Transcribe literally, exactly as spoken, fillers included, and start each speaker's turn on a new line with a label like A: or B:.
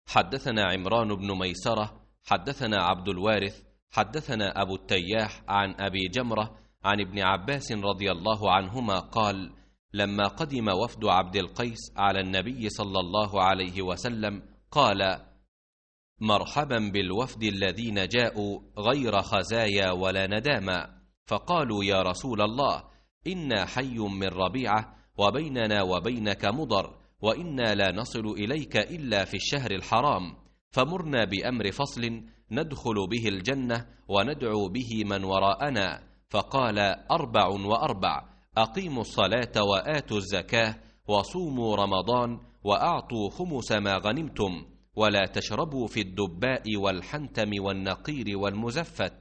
A: حدثنا عمران بن ميسرة حدثنا عبد الوارث حدثنا أبو التياح عن أبي جمرة عن ابن عباس رضي الله عنهما قال: لما قدم وفد عبد القيس على النبي صلى الله عليه وسلم قال: مرحبا بالوفد الذين جاءوا غير خزايا ولا نداما. فقالوا: يا رسول الله، إنا حي من ربيعة وبيننا وبينك مضر، وإنا لا نصل إليك إلا في الشهر الحرام، فمرنا بأمر فصل ندخل به الجنة وندعو به من وراءنا. فقال: أربع وأربع: أقيموا الصلاة وآتوا الزكاة وصوموا رمضان وأعطوا خمس ما غنمتم، ولا تشربوا في الدباء والحنتم والنقير والمزفت،